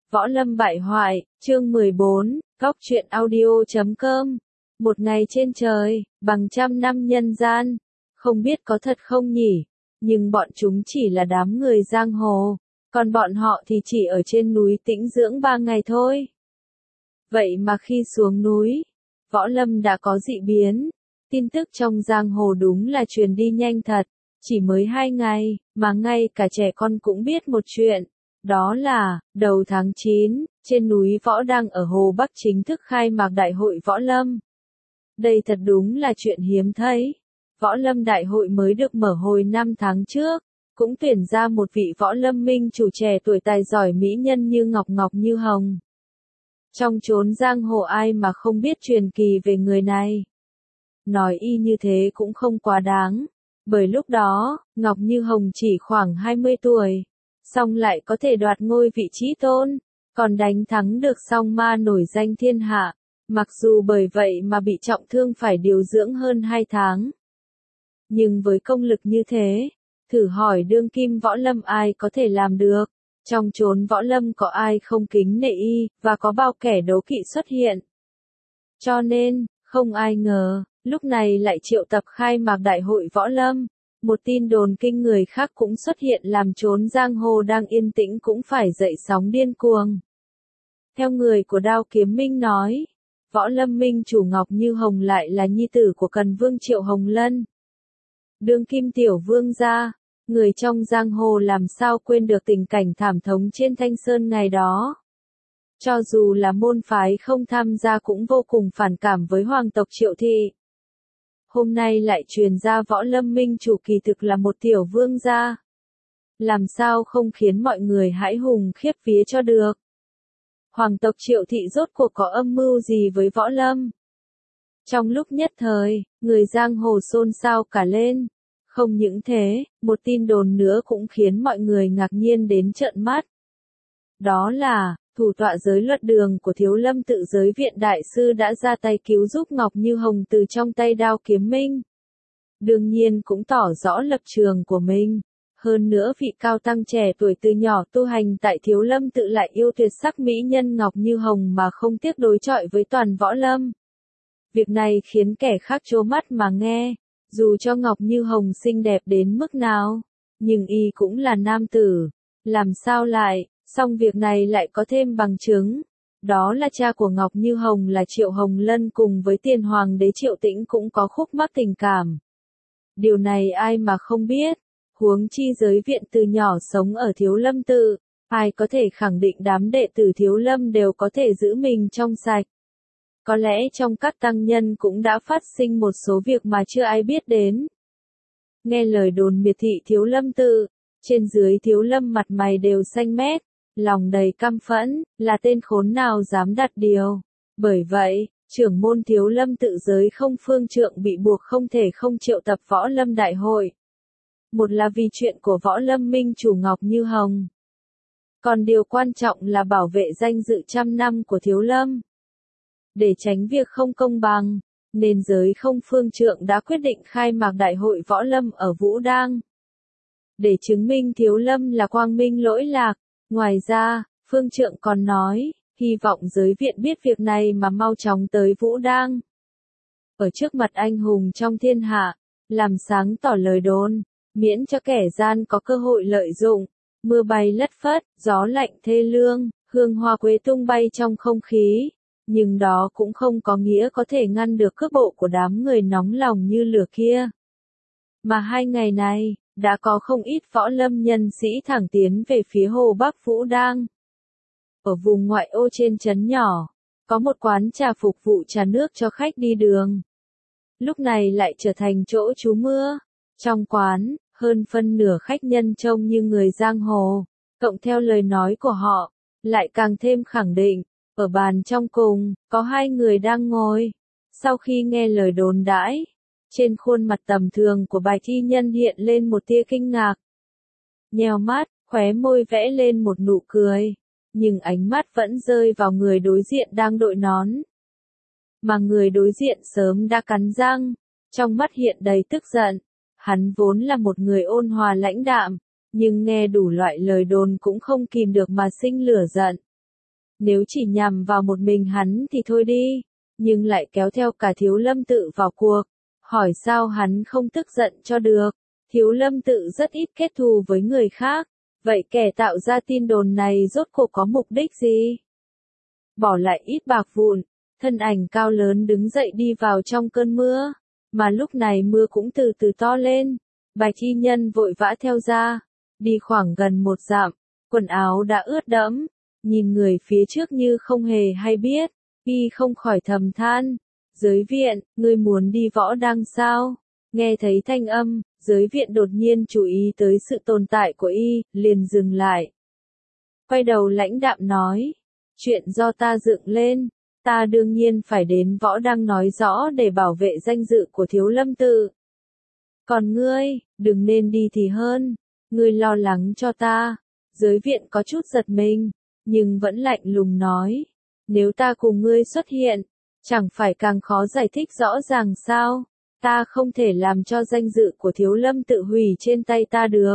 Võ Lâm bại hoại, chương 14, Góc truyện audio.com. Một ngày trên trời, bằng trăm năm nhân gian. Không biết có thật không nhỉ? Nhưng bọn chúng chỉ là đám người giang hồ. Còn bọn họ thì chỉ ở trên núi tĩnh dưỡng 3 ngày thôi. Vậy mà khi xuống núi, Võ Lâm đã có dị biến. Tin tức trong giang hồ đúng là truyền đi nhanh thật. Chỉ mới 2 ngày, mà ngay cả trẻ con cũng biết một chuyện. Đó là, đầu tháng 9, trên núi Võ Đăng ở Hồ Bắc chính thức khai mạc Đại hội Võ Lâm. Đây thật đúng là chuyện hiếm thấy. Võ Lâm Đại hội mới được mở hồi 5 tháng trước, cũng tuyển ra một vị Võ Lâm minh chủ trẻ tuổi tài giỏi mỹ nhân như Ngọc Ngọc Như Hồng. Trong chốn giang hồ ai mà không biết truyền kỳ về người này. Nói y như thế cũng không quá đáng, bởi lúc đó, Ngọc Như Hồng chỉ khoảng 20 tuổi. Xong lại có thể đoạt ngôi vị chí tôn, còn đánh thắng được song ma nổi danh thiên hạ, mặc dù bởi vậy mà bị trọng thương phải điều dưỡng hơn 2 tháng. Nhưng với công lực như thế, thử hỏi đương kim Võ Lâm ai có thể làm được, trong chốn Võ Lâm có ai không kính nể y, và có bao kẻ đố kỵ xuất hiện. Cho nên, không ai ngờ, lúc này lại triệu tập khai mạc Đại hội Võ Lâm. Một tin đồn kinh người khác cũng xuất hiện làm chốn giang hồ đang yên tĩnh cũng phải dậy sóng điên cuồng. Theo người của Đao Kiếm Minh nói, Võ Lâm minh chủ Ngọc Như Hồng lại là nhi tử của Cần Vương Triệu Hồng Lân. Đương kim tiểu vương gia, người trong giang hồ làm sao quên được tình cảnh thảm thống trên Thanh Sơn ngày đó. Cho dù là môn phái không tham gia cũng vô cùng phản cảm với hoàng tộc Triệu Thị. Hôm nay lại truyền ra Võ Lâm minh chủ kỳ thực là một tiểu vương gia. Làm sao không khiến mọi người hãi hùng khiếp vía cho được. Hoàng tộc Triệu Thị rốt cuộc có âm mưu gì với Võ Lâm? Trong lúc nhất thời, người giang hồ xôn xao cả lên. Không những thế, một tin đồn nữa cũng khiến mọi người ngạc nhiên đến trợn mắt. Đó là, thủ tọa giới luật đường của Thiếu Lâm Tự Giới Viện Đại Sư đã ra tay cứu giúp Ngọc Như Hồng từ trong tay Đao Kiếm Minh. Đương nhiên cũng tỏ rõ lập trường của mình. Hơn nữa vị cao tăng trẻ tuổi từ nhỏ tu hành tại Thiếu Lâm Tự lại yêu tuyệt sắc mỹ nhân Ngọc Như Hồng mà không tiếc đối chọi với toàn Võ Lâm. Việc này khiến kẻ khác trố mắt mà nghe. Dù cho Ngọc Như Hồng xinh đẹp đến mức nào, nhưng y cũng là nam tử. Làm sao lại? Song việc này lại có thêm bằng chứng. Đó là cha của Ngọc Như Hồng là Triệu Hồng Lân cùng với tiền hoàng đế Triệu Tĩnh cũng có khúc mắc tình cảm. Điều này ai mà không biết. Huống chi Giới Viện từ nhỏ sống ở Thiếu Lâm Tự. Ai có thể khẳng định đám đệ tử Thiếu Lâm đều có thể giữ mình trong sạch. Có lẽ trong các tăng nhân cũng đã phát sinh một số việc mà chưa ai biết đến. Nghe lời đồn miệt thị Thiếu Lâm Tự, trên dưới Thiếu Lâm mặt mày đều xanh mét. Lòng đầy căm phẫn, là tên khốn nào dám đặt điều. Bởi vậy, trưởng môn Thiếu Lâm Tự Giới Không Phương Trượng bị buộc không thể không triệu tập Võ Lâm Đại hội. Một là vì chuyện của Võ Lâm minh chủ Ngọc Như Hồng. Còn điều quan trọng là bảo vệ danh dự trăm năm của Thiếu Lâm. Để tránh việc không công bằng, nên Giới Không Phương Trượng đã quyết định khai mạc Đại hội Võ Lâm ở Vũ Đăng. Để chứng minh Thiếu Lâm là quang minh lỗi lạc. Ngoài ra, Phương Trượng còn nói, hy vọng giới viện biết việc này mà mau chóng tới Vũ Đăng. Ở trước mặt anh hùng trong thiên hạ, làm sáng tỏ lời đồn, miễn cho kẻ gian có cơ hội lợi dụng. Mưa bay lất phất, gió lạnh thê lương, hương hoa quế tung bay trong không khí. Nhưng đó cũng không có nghĩa có thể ngăn được cước bộ của đám người nóng lòng như lửa kia. Mà 2 ngày này, đã có không ít Võ Lâm nhân sĩ thẳng tiến về phía Hồ Bắc Vũ Đăng. Ở vùng ngoại ô trên trấn nhỏ, có một quán trà phục vụ trà nước cho khách đi đường. Lúc này lại trở thành chỗ trú mưa. Trong quán, hơn phân nửa khách nhân trông như người giang hồ, cộng theo lời nói của họ, lại càng thêm khẳng định, ở bàn trong cùng, có 2 người đang ngồi. Sau khi nghe lời đồn đãi, trên khuôn mặt tầm thường của Bạch Y Nhân hiện lên một tia kinh ngạc. Nheo mắt, khóe môi vẽ lên một nụ cười, nhưng ánh mắt vẫn rơi vào người đối diện đang đội nón. Mà người đối diện sớm đã cắn răng, trong mắt hiện đầy tức giận. Hắn vốn là một người ôn hòa lãnh đạm, nhưng nghe đủ loại lời đồn cũng không kìm được mà sinh lửa giận. Nếu chỉ nhằm vào một mình hắn thì thôi đi, nhưng lại kéo theo cả Thiếu Lâm Tự vào cuộc. Hỏi sao hắn không tức giận cho được, Thiếu Lâm Tự rất ít kết thù với người khác, vậy kẻ tạo ra tin đồn này rốt cuộc có mục đích gì? Bỏ lại ít bạc vụn, thân ảnh cao lớn đứng dậy đi vào trong cơn mưa, mà lúc này mưa cũng từ từ to lên, Bạch Y Nhân vội vã theo ra, đi khoảng gần 1 dặm, quần áo đã ướt đẫm, nhìn người phía trước như không hề hay biết, y không khỏi thầm than, Giới Viện, ngươi muốn đi võ đăng sao? Nghe thấy thanh âm, Giới Viện đột nhiên chú ý tới sự tồn tại của y, liền dừng lại. Quay đầu lãnh đạm nói, chuyện do ta dựng lên, ta đương nhiên phải đến võ đăng nói rõ để bảo vệ danh dự của Thiếu Lâm Tự. Còn ngươi, đừng nên đi thì hơn, ngươi lo lắng cho ta. Giới Viện có chút giật mình, nhưng vẫn lạnh lùng nói, nếu ta cùng ngươi xuất hiện, chẳng phải càng khó giải thích rõ ràng sao? Ta không thể làm cho danh dự của Thiếu Lâm Tự hủy trên tay ta được.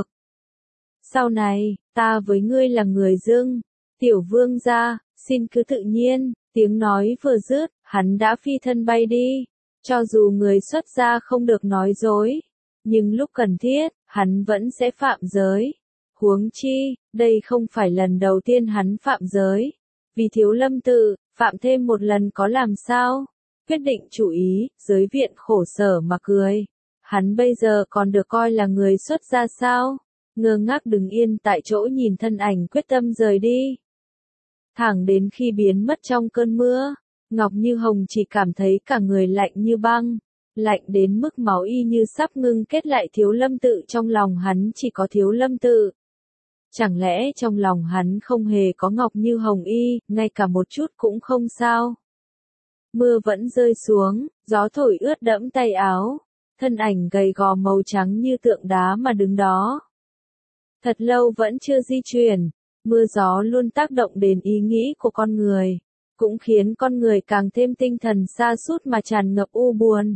Sau này, ta với ngươi là người dưng, Tiểu Vương gia, xin cứ tự nhiên. Tiếng nói vừa dứt, hắn đã phi thân bay đi. Cho dù người xuất gia không được nói dối, nhưng lúc cần thiết, hắn vẫn sẽ phạm giới. Huống chi, đây không phải lần đầu tiên hắn phạm giới. Vì Thiếu Lâm Tự, phạm thêm một lần có làm sao? Quyết định chủ ý, Giới Viện khổ sở mà cười. Hắn bây giờ còn được coi là người xuất gia sao? Ngơ ngác đứng yên tại chỗ nhìn thân ảnh quyết tâm rời đi. Thẳng đến khi biến mất trong cơn mưa, Ngọc Như Hồng chỉ cảm thấy cả người lạnh như băng, lạnh đến mức máu y như sắp ngưng kết lại. Thiếu Lâm Tự trong lòng hắn chỉ có Thiếu Lâm Tự. Chẳng lẽ trong lòng hắn không hề có Ngọc Như Hồng y, ngay cả một chút cũng không sao? Mưa vẫn rơi xuống, gió thổi ướt đẫm tay áo, thân ảnh gầy gò màu trắng như tượng đá mà đứng đó. Thật lâu vẫn chưa di chuyển, mưa gió luôn tác động đến ý nghĩ của con người, cũng khiến con người càng thêm tinh thần sa sút mà tràn ngập u buồn.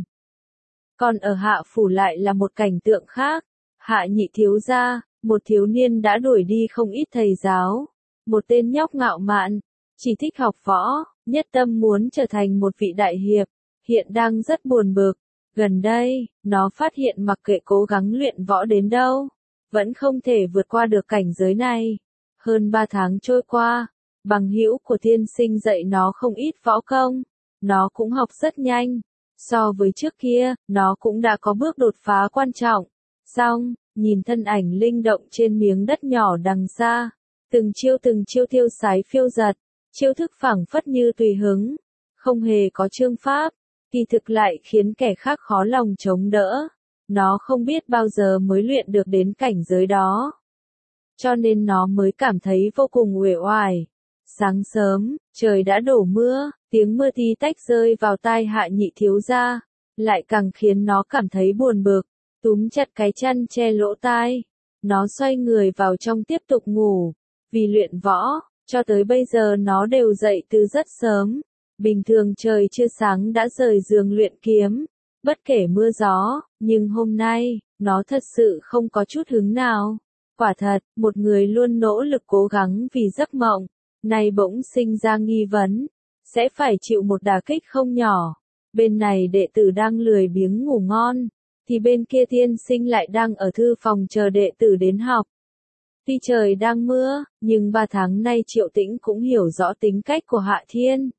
Còn ở Hạ Phủ lại là một cảnh tượng khác, Hạ Nhị thiếu gia, một thiếu niên đã đuổi đi không ít thầy giáo, một tên nhóc ngạo mạn, chỉ thích học võ, nhất tâm muốn trở thành một vị đại hiệp, hiện đang rất buồn bực. Gần đây, nó phát hiện mặc kệ cố gắng luyện võ đến đâu, vẫn không thể vượt qua được cảnh giới này. Hơn 3 tháng trôi qua, bằng hữu của tiên sinh dạy nó không ít võ công, nó cũng học rất nhanh. So với trước kia, nó cũng đã có bước đột phá quan trọng. Xong, nhìn thân ảnh linh động trên miếng đất nhỏ đằng xa, từng chiêu tiêu sái phiêu giật, chiêu thức phảng phất như tùy hứng, không hề có chương pháp, kỳ thực lại khiến kẻ khác khó lòng chống đỡ. Nó không biết bao giờ mới luyện được đến cảnh giới đó, cho nên nó mới cảm thấy vô cùng uể oải. Sáng sớm, trời đã đổ mưa, tiếng mưa tí tách rơi vào tai Hạ Nhị thiếu gia, lại càng khiến nó cảm thấy buồn bực, túm chặt cái chăn che lỗ tai. Nó xoay người vào trong tiếp tục ngủ, vì luyện võ, cho tới bây giờ nó đều dậy từ rất sớm. Bình thường trời chưa sáng đã rời giường luyện kiếm, bất kể mưa gió, nhưng hôm nay, nó thật sự không có chút hứng nào. Quả thật, một người luôn nỗ lực cố gắng vì giấc mộng, nay bỗng sinh ra nghi vấn, sẽ phải chịu một đả kích không nhỏ. Bên này đệ tử đang lười biếng ngủ ngon, thì bên kia tiên sinh lại đang ở thư phòng chờ đệ tử đến học. Tuy trời đang mưa, nhưng 3 tháng nay Triệu Tĩnh cũng hiểu rõ tính cách của Hạ Thiên.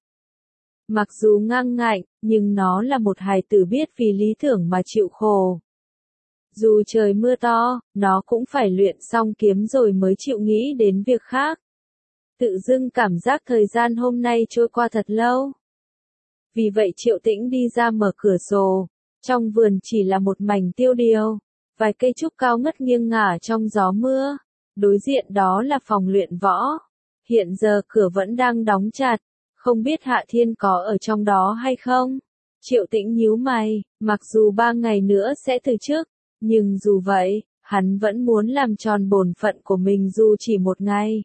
Mặc dù ngang ngạnh, nhưng nó là một hài tử biết vì lý tưởng mà chịu khổ. Dù trời mưa to, nó cũng phải luyện xong kiếm rồi mới chịu nghĩ đến việc khác. Tự dưng cảm giác thời gian hôm nay trôi qua thật lâu. Vì vậy Triệu Tĩnh đi ra mở cửa sổ, trong vườn chỉ là một mảnh tiêu điều, vài cây trúc cao ngất nghiêng ngả trong gió mưa, đối diện đó là phòng luyện võ. Hiện giờ cửa vẫn đang đóng chặt, không biết Hạ Thiên có ở trong đó hay không? Triệu Tĩnh nhíu mày, mặc dù 3 ngày nữa sẽ từ chức, nhưng dù vậy, hắn vẫn muốn làm tròn bổn phận của mình dù chỉ 1 ngày.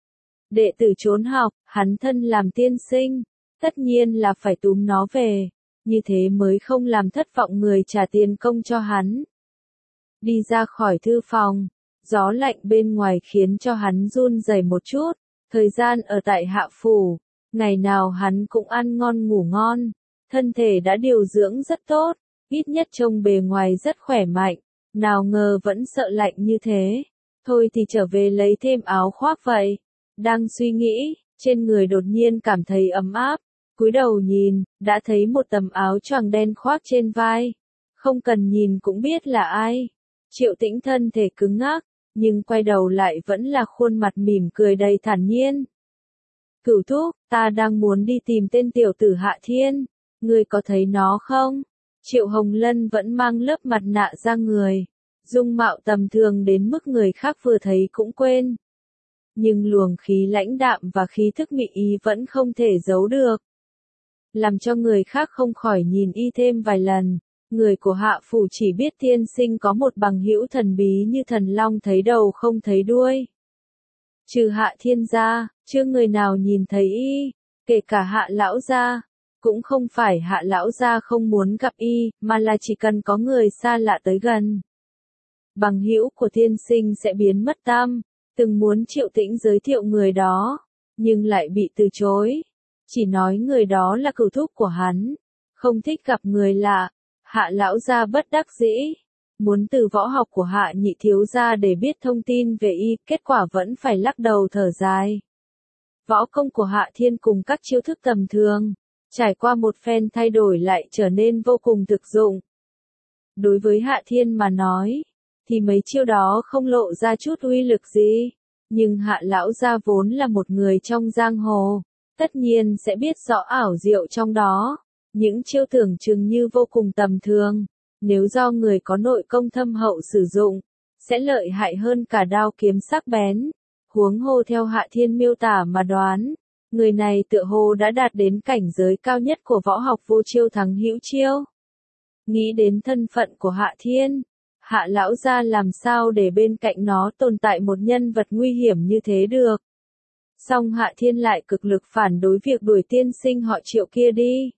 Đệ tử trốn học, hắn thân làm tiên sinh, tất nhiên là phải túm nó về, như thế mới không làm thất vọng người trả tiền công cho hắn. Đi ra khỏi thư phòng, gió lạnh bên ngoài khiến cho hắn run rẩy một chút, Thời gian ở tại Hạ Phủ, ngày nào hắn cũng ăn ngon ngủ ngon, thân thể đã điều dưỡng rất tốt, ít nhất trông bề ngoài rất khỏe mạnh, nào ngờ vẫn sợ lạnh như thế. Thôi thì trở về lấy thêm áo khoác vậy. Đang suy nghĩ, trên người đột nhiên cảm thấy ấm áp, cúi đầu nhìn, đã thấy một tấm áo choàng đen khoác trên vai. Không cần nhìn cũng biết là ai. Triệu Tĩnh thân thể cứng ngắc, nhưng quay đầu lại vẫn là khuôn mặt mỉm cười đầy thản nhiên. Cửu thúc, ta đang muốn đi tìm tên tiểu tử Hạ Thiên, ngươi có thấy nó không? Triệu Hồng Lân vẫn mang lớp mặt nạ ra người, dung mạo tầm thường đến mức người khác vừa thấy cũng quên. Nhưng luồng khí lãnh đạm và khí thức mị ý vẫn không thể giấu được, làm cho người khác không khỏi nhìn y thêm vài lần. Người của Hạ Phủ chỉ biết tiên sinh có một bằng hữu thần bí như thần long thấy đầu không thấy đuôi. Trừ Hạ Thiên ra, chưa người nào nhìn thấy y, kể cả Hạ lão gia. Cũng không phải Hạ lão gia không muốn gặp y, mà là chỉ cần có người xa lạ tới gần, bằng hữu của tiên sinh sẽ biến mất tâm. Từng muốn Triệu Tĩnh giới thiệu người đó, nhưng lại bị từ chối. Chỉ nói người đó là cửu thúc của hắn, không thích gặp người lạ. Hạ lão gia bất đắc dĩ, muốn từ võ học của Hạ nhị thiếu gia để biết thông tin về y, kết quả vẫn phải lắc đầu thở dài. Võ công của Hạ Thiên cùng các chiêu thức tầm thường, trải qua một phen thay đổi lại trở nên vô cùng thực dụng. Đối với Hạ Thiên mà nói, thì mấy chiêu đó không lộ ra chút uy lực gì, nhưng Hạ lão gia vốn là một người trong giang hồ, tất nhiên sẽ biết rõ ảo diệu trong đó. Những chiêu tưởng chừng như vô cùng tầm thường, nếu do người có nội công thâm hậu sử dụng, sẽ lợi hại hơn cả đao kiếm sắc bén. Huống hồ theo Hạ Thiên miêu tả mà đoán, người này tựa hồ đã đạt đến cảnh giới cao nhất của võ học vô chiêu thắng hữu chiêu. Nghĩ đến thân phận của Hạ Thiên, Hạ lão gia làm sao để bên cạnh nó tồn tại một nhân vật nguy hiểm như thế được. Song Hạ Thiên lại cực lực phản đối việc đuổi tiên sinh họ Triệu kia đi.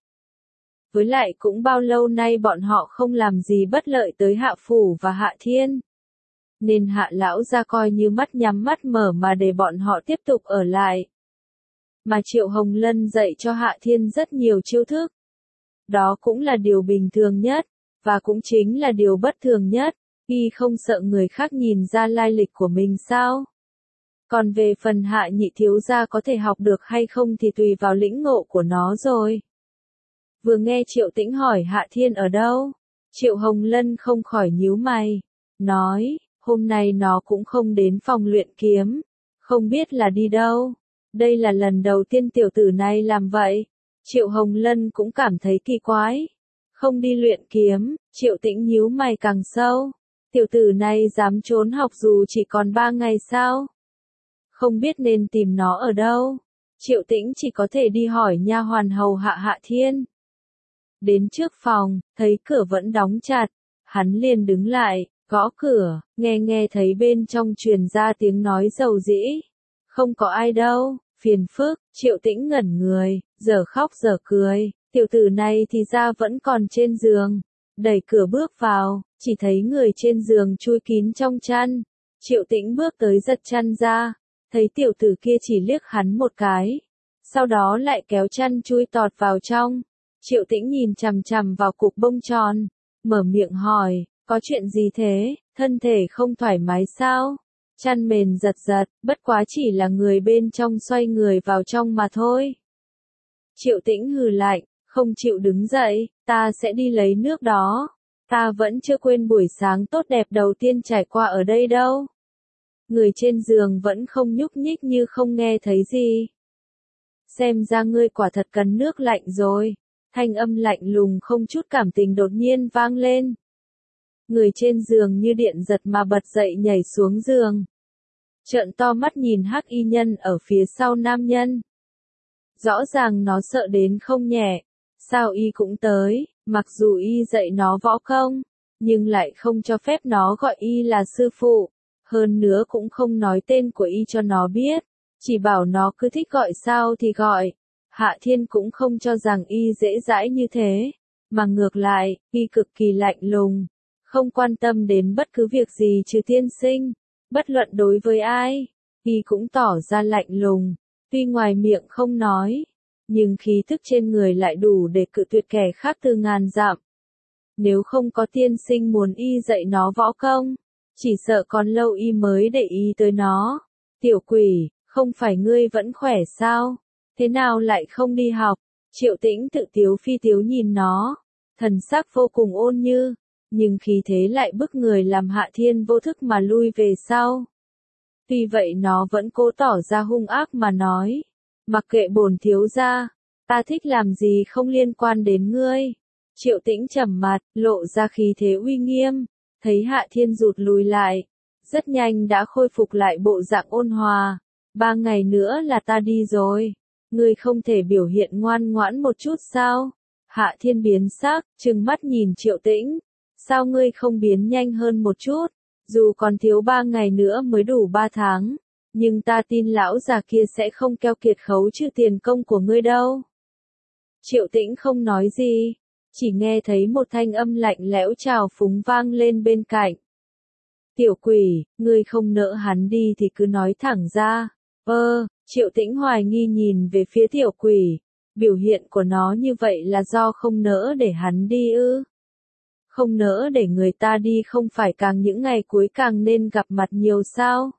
Với lại cũng bao lâu nay bọn họ không làm gì bất lợi tới Hạ Phủ và Hạ Thiên, nên Hạ lão gia coi như mắt nhắm mắt mở mà để bọn họ tiếp tục ở lại. Mà Triệu Hồng Lân dạy cho Hạ Thiên rất nhiều chiêu thức. Đó cũng là điều bình thường nhất, và cũng chính là điều bất thường nhất. Y không sợ người khác nhìn ra lai lịch của mình sao? Còn về phần Hạ nhị thiếu gia có thể học được hay không thì tùy vào lĩnh ngộ của nó rồi. Vừa nghe Triệu Tĩnh hỏi Hạ Thiên ở đâu, Triệu Hồng Lân không khỏi nhíu mày, nói, hôm nay nó cũng không đến phòng luyện kiếm, không biết là đi đâu. Đây là lần đầu tiên tiểu tử này làm vậy. Triệu Hồng Lân cũng cảm thấy kỳ quái. Không đi luyện kiếm, Triệu Tĩnh nhíu mày càng sâu. Tiểu tử này dám trốn học dù chỉ còn 3 ngày sao? Không biết nên tìm nó ở đâu. Triệu Tĩnh chỉ có thể đi hỏi nha hoàn hầu hạ Hạ Thiên. Đến trước phòng, thấy cửa vẫn đóng chặt, hắn liền đứng lại, gõ cửa, nghe thấy bên trong truyền ra tiếng nói dầu dĩ. Không có ai đâu, phiền phức. Triệu Tĩnh ngẩn người, giờ khóc giờ cười, tiểu tử này thì ra vẫn còn trên giường. Đẩy cửa bước vào, chỉ thấy người trên giường chui kín trong chăn. Triệu Tĩnh bước tới giật chăn ra, thấy tiểu tử kia chỉ liếc hắn một cái, sau đó lại kéo chăn chui tọt vào trong. Triệu Tĩnh nhìn chằm chằm vào cục bông tròn, mở miệng hỏi, có chuyện gì thế, thân thể không thoải mái sao? Chăn mền giật giật, bất quá chỉ là người bên trong xoay người vào trong mà thôi. Triệu Tĩnh hừ lạnh, không chịu đứng dậy, ta sẽ đi lấy nước đó. Ta vẫn chưa quên buổi sáng tốt đẹp đầu tiên trải qua ở đây đâu. Người trên giường vẫn không nhúc nhích như không nghe thấy gì. Xem ra ngươi quả thật cần nước lạnh rồi. Thanh âm lạnh lùng không chút cảm tình đột nhiên vang lên. Người trên giường như điện giật mà bật dậy nhảy xuống giường. Trợn to mắt nhìn hắc y nhân ở phía sau nam nhân. Rõ ràng nó sợ đến không nhẹ. Sao y cũng tới, mặc dù y dạy nó võ công, nhưng lại không cho phép nó gọi y là sư phụ. Hơn nữa cũng không nói tên của y cho nó biết. Chỉ bảo nó cứ thích gọi sao thì gọi. Hạ Thiên cũng không cho rằng y dễ dãi như thế, mà ngược lại, y cực kỳ lạnh lùng, không quan tâm đến bất cứ việc gì trừ tiên sinh, bất luận đối với ai. Y cũng tỏ ra lạnh lùng, tuy ngoài miệng không nói, nhưng khí thức trên người lại đủ để cự tuyệt kẻ khác từ ngàn dặm. Nếu không có tiên sinh muốn y dạy nó võ công, chỉ sợ còn lâu y mới để ý tới nó. Tiểu quỷ, không phải ngươi vẫn khỏe sao? Thế nào lại không đi học? Triệu Tĩnh tự tiếu phi tiếu nhìn nó, thần sắc vô cùng ôn như, nhưng khí thế lại bức người làm Hạ Thiên vô thức mà lui về sau. Tuy vậy nó vẫn cố tỏ ra hung ác mà nói, mặc kệ bổn thiếu gia, ta thích làm gì không liên quan đến ngươi. Triệu Tĩnh trầm mặt, lộ ra khí thế uy nghiêm, thấy Hạ Thiên rụt lùi lại, rất nhanh đã khôi phục lại bộ dạng ôn hòa. 3 ngày nữa là ta đi rồi, ngươi không thể biểu hiện ngoan ngoãn một chút sao? Hạ Thiên biến sắc, trừng mắt nhìn Triệu Tĩnh, sao ngươi không biến nhanh hơn một chút? Dù còn thiếu 3 ngày nữa mới đủ 3 tháng, nhưng ta tin lão già kia sẽ không keo kiệt khấu trừ tiền công của ngươi đâu. Triệu Tĩnh không nói gì, chỉ nghe thấy một thanh âm lạnh lẽo trào phúng vang lên bên cạnh. Tiểu quỷ, ngươi không nỡ hắn đi thì cứ nói thẳng ra. Triệu Tĩnh hoài nghi nhìn về phía tiểu quỷ, biểu hiện của nó như vậy là do không nỡ để hắn đi ư? Không nỡ để người ta đi không phải càng những ngày cuối càng nên gặp mặt nhiều sao?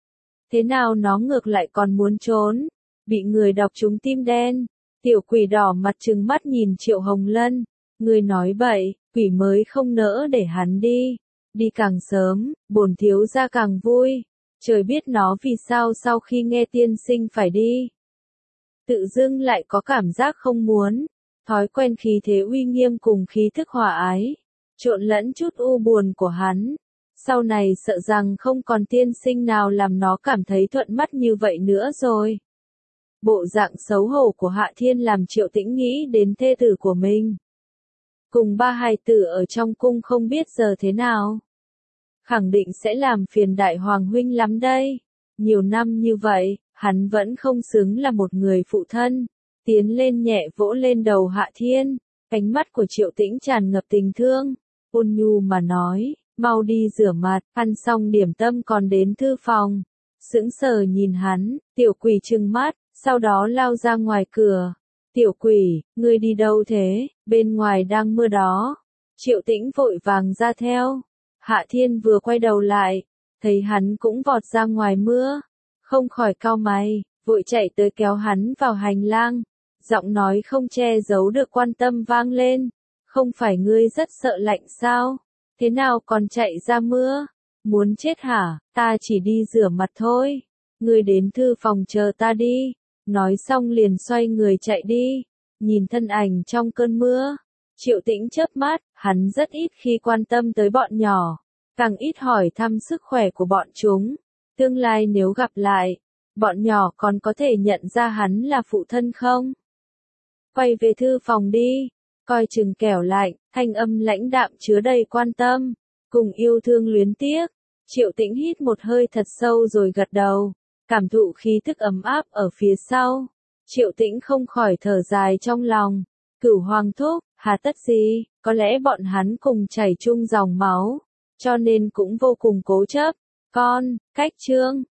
Thế nào nó ngược lại còn muốn trốn, bị người đọc trúng tim đen. Tiểu quỷ đỏ mặt trừng mắt nhìn Triệu Hồng Lân, ngươi nói bậy, quỷ mới không nỡ để hắn đi. Đi càng sớm, bổn thiếu gia càng vui. Trời biết nó vì sao sau khi nghe tiên sinh phải đi, tự dưng lại có cảm giác không muốn. Thói quen khí thế uy nghiêm cùng khí thức hòa ái, trộn lẫn chút u buồn của hắn. Sau này sợ rằng không còn tiên sinh nào làm nó cảm thấy thuận mắt như vậy nữa rồi. Bộ dạng xấu hổ của Hạ Thiên làm Triệu Tĩnh nghĩ đến thê tử của mình. Cùng 3 hài tử ở trong cung không biết giờ thế nào. Khẳng định sẽ làm phiền đại hoàng huynh lắm đây. Nhiều năm như vậy, hắn vẫn không xứng là một người phụ thân. Tiến lên nhẹ vỗ lên đầu Hạ Thiên, ánh mắt của Triệu Tĩnh tràn ngập tình thương, ôn nhu mà nói, mau đi rửa mặt, ăn xong điểm tâm còn đến thư phòng. Sững sờ nhìn hắn, tiểu quỷ trừng mắt, sau đó lao ra ngoài cửa. Tiểu quỷ, ngươi đi đâu thế, bên ngoài đang mưa đó. Triệu Tĩnh vội vàng ra theo. Hạ Thiên vừa quay đầu lại, thấy hắn cũng vọt ra ngoài mưa, không khỏi cau mày, vội chạy tới kéo hắn vào hành lang. Giọng nói không che giấu được quan tâm vang lên, không phải ngươi rất sợ lạnh sao? Thế nào còn chạy ra mưa? Muốn chết hả? Ta chỉ đi rửa mặt thôi. Ngươi đến thư phòng chờ ta đi. Nói xong liền xoay người chạy đi. Nhìn thân ảnh trong cơn mưa, Triệu Tĩnh chớp mắt, hắn rất ít khi quan tâm tới bọn nhỏ, càng ít hỏi thăm sức khỏe của bọn chúng. Tương lai nếu gặp lại, bọn nhỏ còn có thể nhận ra hắn là phụ thân không? Quay về thư phòng đi, coi chừng kẻo lạnh, thanh âm lãnh đạm chứa đầy quan tâm, cùng yêu thương luyến tiếc. Triệu Tĩnh hít một hơi thật sâu rồi gật đầu, cảm thụ khí thức ấm áp ở phía sau. Triệu Tĩnh không khỏi thở dài trong lòng, Cửu Hoàng thúc, hà tất gì, có lẽ bọn hắn cùng chảy chung dòng máu, cho nên cũng vô cùng cố chấp. Con, cách chương